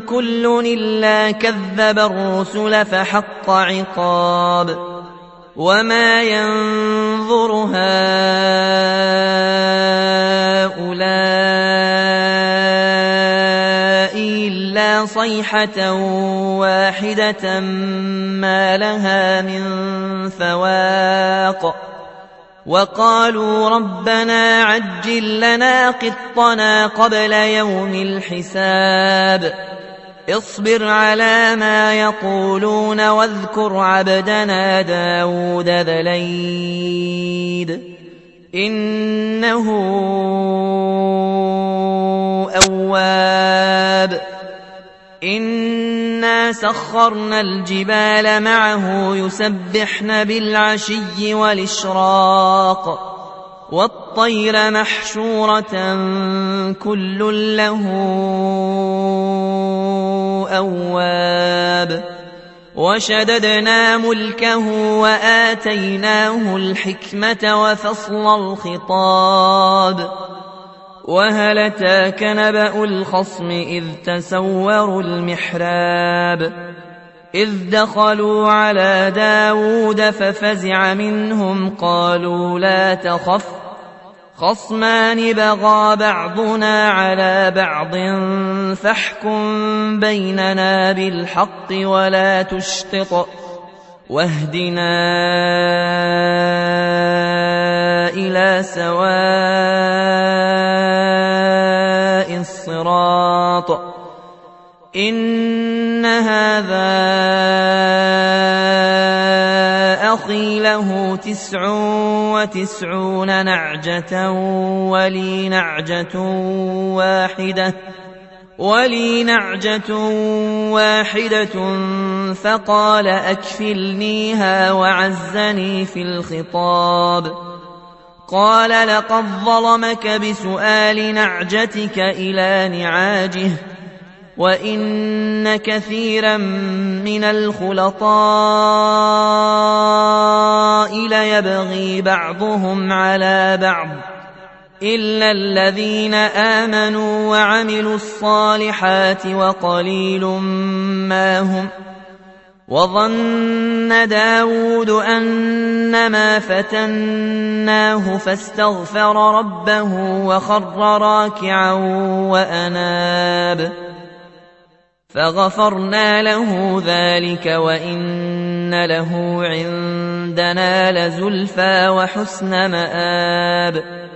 كل إلا كذب الرسل فحق عقاب وما ينظر هؤلاء إلا صيحة واحدة ما لها من فواق وقالوا ربنا عجل لنا قطنا قبل يوم الحساب اصبر على ما يقولون واذكر عبدنا داود ذا الأيد إنه أواب إنا سخرنا الجبال معه يسبحن بالعشي والإشراق والطير محشورة كل له أواب وشددنا ملكه وآتيناه الحكمة وفصل الخطاب وهل أتاك نبأ الخصم إذ تسوروا المحراب إذ دخلوا على داود ففزع منهم قالوا لا تخف خصمان بغى بعضنا على بعض فاحكم بيننا بالحق ولا تشطط واهدنا إلى سواء الصراط إن هذا أخي له 99 نعجة ولي نعجة واحدة فقال أكفلنيها وعزني في الخطاب قال لقد ظلمك بسؤال نعجتك إلى نعاجه وإن كثيرا من الخلطاء ليبغي بعضهم على بعض إلا الذين آمنوا وعملوا الصالحات وقليل ما هم وظن داود أنما فتناه فاستغفر ربه وخر راكعا وأناب فغفرنا له ذلك وإن له عندنا لزلفى وحسن مآب